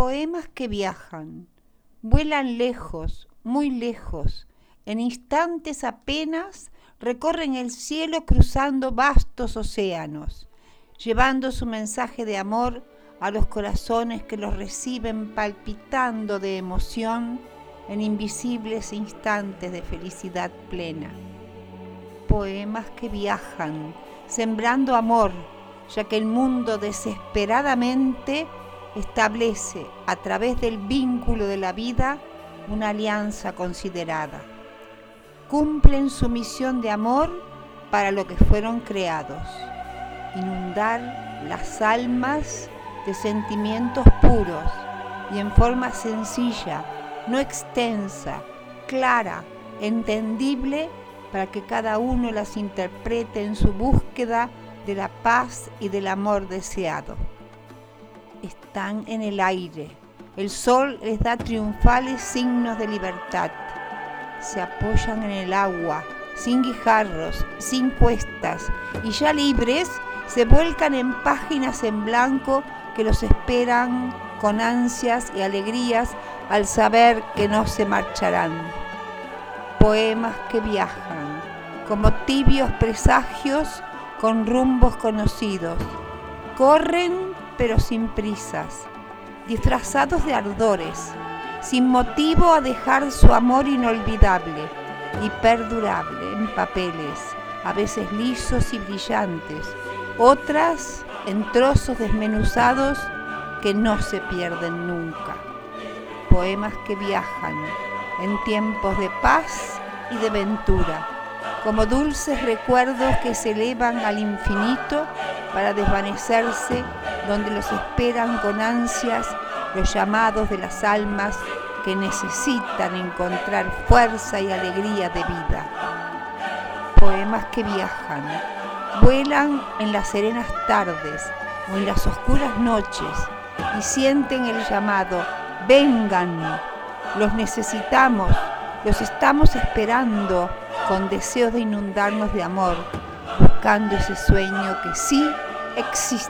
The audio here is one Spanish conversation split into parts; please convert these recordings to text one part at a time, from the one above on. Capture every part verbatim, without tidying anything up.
Poemas que viajan, vuelan lejos, muy lejos, en instantes apenas recorren el cielo cruzando vastos océanos, llevando su mensaje de amor a los corazones que los reciben palpitando de emoción en invisibles instantes de felicidad plena. Poemas que viajan, sembrando amor, ya que el mundo desesperadamente establece a través del vínculo de la vida una alianza considerada. Cumplen su misión de amor para lo que fueron creados, inundar las almas de sentimientos puros y en forma sencilla, no extensa, clara, entendible, para que cada uno las interprete en su búsqueda de la paz y del amor deseado. Están en el aire, el sol les da triunfales signos de libertad. Se apoyan en el agua, sin guijarros, sin cuestas, y ya libres se vuelcan en páginas en blanco que los esperan con ansias y alegrías al saber que no se marcharán. Poemas que viajan, como tibios presagios con rumbos conocidos. Corren pero sin prisas, disfrazados de ardores, sin motivo a dejar su amor inolvidable y perdurable en papeles, a veces lisos y brillantes, otras en trozos desmenuzados que no se pierden nunca. Poemas que viajan en tiempos de paz y de ventura, como dulces recuerdos que se elevan al infinito para desvanecerse, donde los esperan con ansias los llamados de las almas que necesitan encontrar fuerza y alegría de vida. Poemas que viajan, vuelan en las serenas tardes o en las oscuras noches y sienten el llamado: vengan, los necesitamos, los estamos esperando, con deseos de inundarnos de amor, buscando ese sueño que sí existe.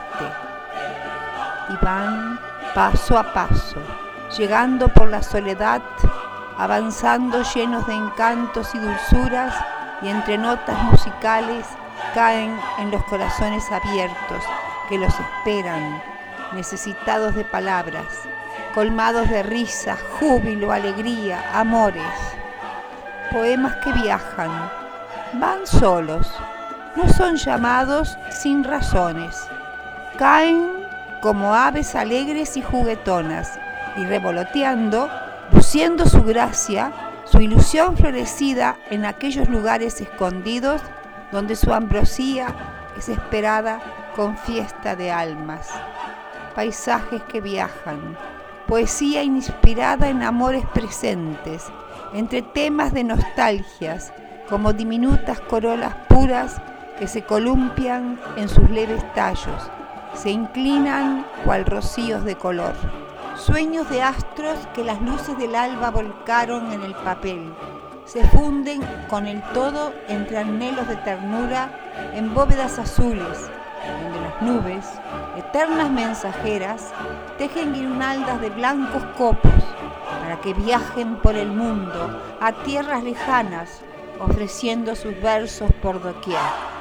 Y van paso a paso, llegando por la soledad, avanzando llenos de encantos y dulzuras, y entre notas musicales caen en los corazones abiertos que los esperan, necesitados de palabras, colmados de risa, júbilo, alegría, amores. Poemas que viajan, van solos, no son llamados sin razones, caen como aves alegres y juguetonas, y revoloteando, luciendo su gracia, su ilusión florecida en aquellos lugares escondidos donde su ambrosía es esperada con fiesta de almas. Paisajes que viajan, poesía inspirada en amores presentes, entre temas de nostalgias, como diminutas corolas puras que se columpian en sus leves tallos, se inclinan cual rocíos de color. Sueños de astros que las luces del alba volcaron en el papel, se funden con el todo entre anhelos de ternura en bóvedas azules, donde las nubes, eternas mensajeras, tejen guirnaldas de blancos copos para que viajen por el mundo a tierras lejanas, ofreciendo sus versos por doquier.